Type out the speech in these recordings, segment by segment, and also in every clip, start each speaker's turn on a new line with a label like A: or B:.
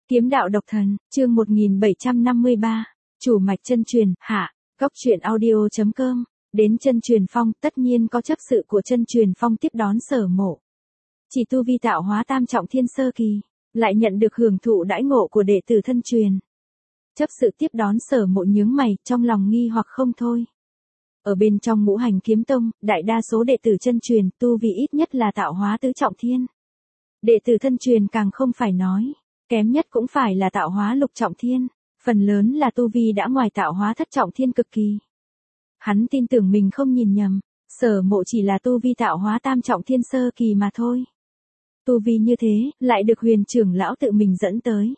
A: Kiếm đạo độc thần, chương 1753, chủ mạch chân truyền, hạ, góc truyện audio.com, đến chân truyền phong, tất nhiên có chấp sự của chân truyền phong tiếp đón Sở Mộ. Chỉ tu vi tạo hóa tam trọng thiên sơ kỳ, lại nhận được hưởng thụ đãi ngộ của đệ tử thân truyền. Chấp sự tiếp đón Sở Mộ nhướng mày, trong lòng nghi hoặc không thôi. Ở bên trong Ngũ Hành Kiếm Tông, đại đa số đệ tử chân truyền, tu vi ít nhất là tạo hóa tứ trọng thiên. Đệ tử thân truyền càng không phải nói, kém nhất cũng phải là tạo hóa lục trọng thiên, phần lớn là tu vi đã ngoài tạo hóa thất trọng thiên cực kỳ. Hắn tin tưởng mình không nhìn nhầm, Sở Mộ chỉ là tu vi tạo hóa tam trọng thiên sơ kỳ mà thôi. Tu vi như thế, lại được Huyền trưởng lão tự mình dẫn tới.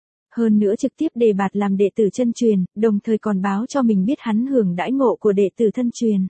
A: Hơn nữa trực tiếp đề bạt làm đệ tử chân truyền, đồng thời còn báo cho mình biết hắn hưởng đãi ngộ của đệ tử thân truyền.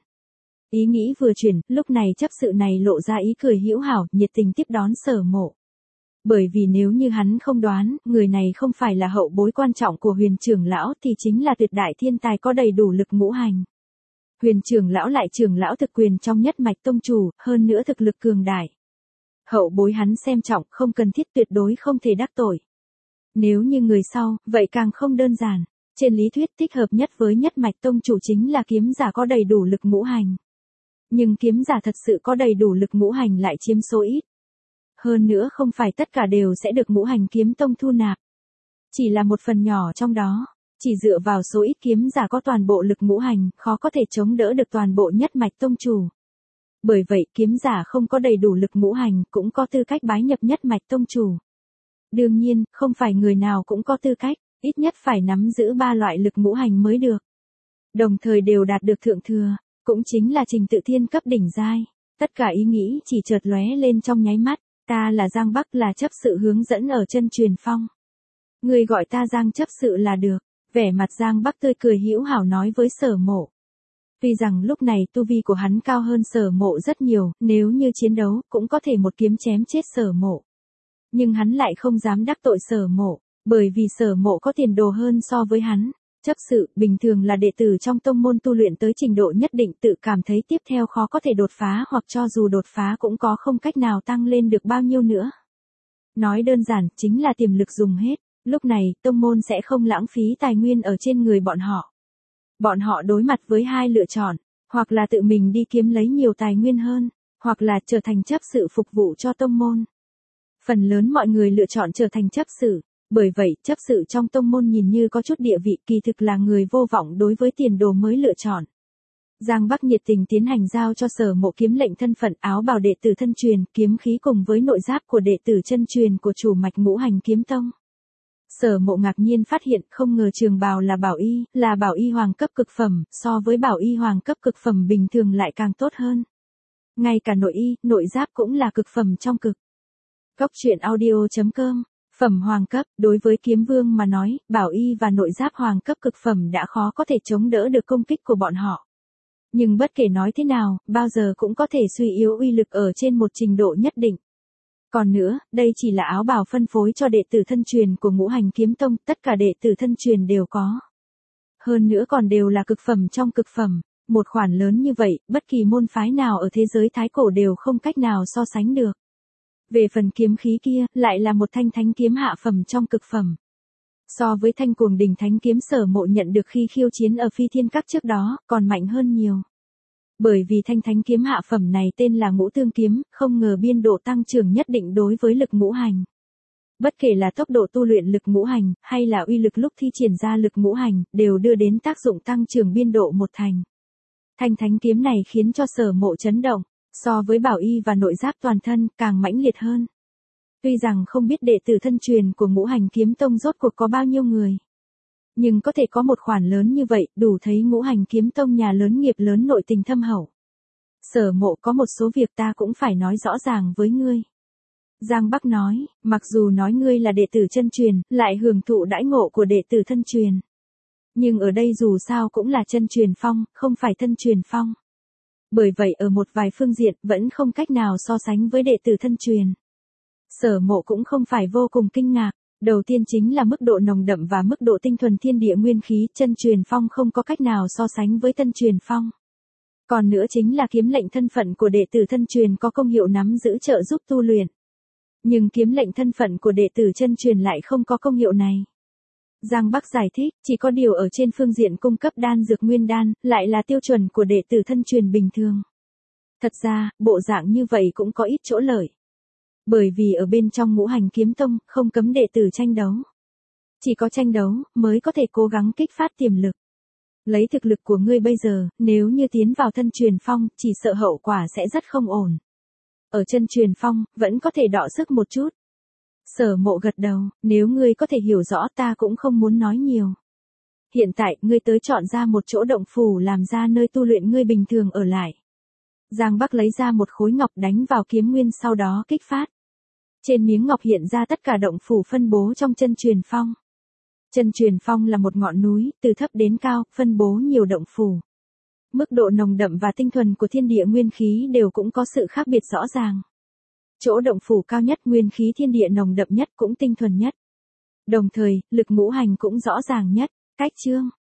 A: Ý nghĩ vừa chuyển, lúc này chấp sự này lộ ra ý cười hữu hảo, nhiệt tình tiếp đón Sở Mộ. Bởi vì nếu như hắn không đoán, người này không phải là hậu bối quan trọng của Huyền trưởng lão thì chính là tuyệt đại thiên tài có đầy đủ lực ngũ hành. Huyền trưởng lão lại trưởng lão thực quyền trong nhất mạch tông chủ, hơn nữa thực lực cường đại. Hậu bối hắn xem trọng, không cần thiết, tuyệt đối không thể đắc tội. Nếu như người sau, vậy càng không đơn giản. Trên lý thuyết thích hợp nhất với nhất mạch tông chủ chính là kiếm giả có đầy đủ lực ngũ hành. Nhưng kiếm giả thật sự có đầy đủ lực ngũ hành lại chiếm số ít. Hơn nữa không phải tất cả đều sẽ được Ngũ Hành Kiếm Tông thu nạp. Chỉ là một phần nhỏ trong đó, chỉ dựa vào số ít kiếm giả có toàn bộ lực ngũ hành, khó có thể chống đỡ được toàn bộ nhất mạch tông chủ. Bởi vậy kiếm giả không có đầy đủ lực ngũ hành cũng có tư cách bái nhập nhất mạch tông chủ. Đương nhiên, không phải người nào cũng có tư cách, ít nhất phải nắm giữ 3 loại lực ngũ hành mới được. Đồng thời đều đạt được thượng thừa, cũng chính là trình tự thiên cấp đỉnh giai. Tất cả ý nghĩ chỉ chợt lóe lên trong nháy mắt. Ta là Giang Bắc, là chấp sự hướng dẫn ở chân truyền phong. Người gọi ta Giang chấp sự là được. Vẻ mặt Giang Bắc tươi cười hữu hảo nói với Sở Mộ. Tuy rằng lúc này tu vi của hắn cao hơn Sở Mộ rất nhiều, nếu như chiến đấu cũng có thể một kiếm chém chết Sở Mộ. Nhưng hắn lại không dám đắc tội Sở Mộ, bởi vì Sở Mộ có tiền đồ hơn so với hắn. Chấp sự, bình thường là đệ tử trong tông môn tu luyện tới trình độ nhất định tự cảm thấy tiếp theo khó có thể đột phá, hoặc cho dù đột phá cũng có không cách nào tăng lên được bao nhiêu nữa. Nói đơn giản, chính là tiềm lực dùng hết, lúc này tông môn sẽ không lãng phí tài nguyên ở trên người bọn họ. Bọn họ đối mặt với hai lựa chọn, hoặc là tự mình đi kiếm lấy nhiều tài nguyên hơn, hoặc là trở thành chấp sự phục vụ cho tông môn. Phần lớn mọi người lựa chọn trở thành chấp sự. Bởi vậy, chấp sự trong tông môn nhìn như có chút địa vị, kỳ thực là người vô vọng đối với tiền đồ mới lựa chọn. Giang Bắc nhiệt tình tiến hành giao cho Sở Mộ kiếm lệnh thân phận, áo bào đệ tử thân truyền, kiếm khí cùng với nội giáp của đệ tử chân truyền của chủ mạch Ngũ Hành Kiếm Tông. Sở Mộ ngạc nhiên phát hiện, không ngờ trường bào là bảo y hoàng cấp cực phẩm, so với bảo y hoàng cấp cực phẩm bình thường lại càng tốt hơn. Ngay cả nội giáp cũng là cực phẩm trong cực. Góc truyện audio.com. Phẩm hoàng cấp, đối với kiếm vương mà nói, bảo y và nội giáp hoàng cấp cực phẩm đã khó có thể chống đỡ được công kích của bọn họ. Nhưng bất kể nói thế nào, bao giờ cũng có thể suy yếu uy lực ở trên một trình độ nhất định. Còn nữa, đây chỉ là áo bào phân phối cho đệ tử thân truyền của Ngũ Hành Kiếm Tông, tất cả đệ tử thân truyền đều có. Hơn nữa còn đều là cực phẩm trong cực phẩm, một khoản lớn như vậy, bất kỳ môn phái nào ở thế giới thái cổ đều không cách nào so sánh được. Về phần kiếm khí kia, lại là một thanh thánh kiếm hạ phẩm trong cực phẩm. So với thanh cuồng đỉnh thánh kiếm Sở Mộ nhận được khi khiêu chiến ở Phi Thiên Các trước đó, còn mạnh hơn nhiều. Bởi vì thanh thánh kiếm hạ phẩm này tên là Ngũ Tương Kiếm, không ngờ biên độ tăng trưởng nhất định đối với lực ngũ hành. Bất kể là tốc độ tu luyện lực ngũ hành, hay là uy lực lúc thi triển ra lực ngũ hành, đều đưa đến tác dụng tăng trưởng biên độ một thành. Thanh thánh kiếm này khiến cho Sở Mộ chấn động. So với bảo y và nội giáp toàn thân, càng mãnh liệt hơn. Tuy rằng không biết đệ tử thân truyền của Ngũ Hành Kiếm Tông rốt cuộc có bao nhiêu người. Nhưng có thể có một khoản lớn như vậy, đủ thấy Ngũ Hành Kiếm Tông nhà lớn nghiệp lớn nội tình thâm hậu. Sở Mộ, có một số việc ta cũng phải nói rõ ràng với ngươi. Giang Bắc nói, mặc dù nói ngươi là đệ tử chân truyền, lại hưởng thụ đãi ngộ của đệ tử thân truyền. Nhưng ở đây dù sao cũng là chân truyền phong, không phải thân truyền phong. Bởi vậy ở một vài phương diện vẫn không cách nào so sánh với đệ tử thân truyền. Sở Mộ cũng không phải vô cùng kinh ngạc. Đầu tiên chính là mức độ nồng đậm và mức độ tinh thuần thiên địa nguyên khí, chân truyền phong không có cách nào so sánh với tân truyền phong. Còn nữa chính là kiếm lệnh thân phận của đệ tử thân truyền có công hiệu nắm giữ trợ giúp tu luyện. Nhưng kiếm lệnh thân phận của đệ tử chân truyền lại không có công hiệu này. Giang Bắc giải thích, chỉ có điều ở trên phương diện cung cấp đan dược nguyên đan, lại là tiêu chuẩn của đệ tử thân truyền bình thường. Thật ra, bộ dạng như vậy cũng có ít chỗ lợi. Bởi vì ở bên trong Ngũ Hành Kiếm Tông, không cấm đệ tử tranh đấu. Chỉ có tranh đấu, mới có thể cố gắng kích phát tiềm lực. Lấy thực lực của ngươi bây giờ, nếu như tiến vào thân truyền phong, chỉ sợ hậu quả sẽ rất không ổn. Ở chân truyền phong, vẫn có thể đọ sức một chút. Sở Mộ gật đầu, nếu ngươi có thể hiểu rõ ta cũng không muốn nói nhiều. Hiện tại, ngươi tới chọn ra một chỗ động phủ làm ra nơi tu luyện ngươi bình thường ở lại. Giang Bắc lấy ra một khối ngọc đánh vào kiếm nguyên sau đó kích phát. Trên miếng ngọc hiện ra tất cả động phủ phân bố trong chân truyền phong. Chân truyền phong là một ngọn núi, từ thấp đến cao, phân bố nhiều động phủ. Mức độ nồng đậm và tinh thuần của thiên địa nguyên khí đều cũng có sự khác biệt rõ ràng. Chỗ động phủ cao nhất nguyên khí thiên địa nồng đậm nhất cũng tinh thuần nhất. Đồng thời, lực ngũ hành cũng rõ ràng nhất. Cách chương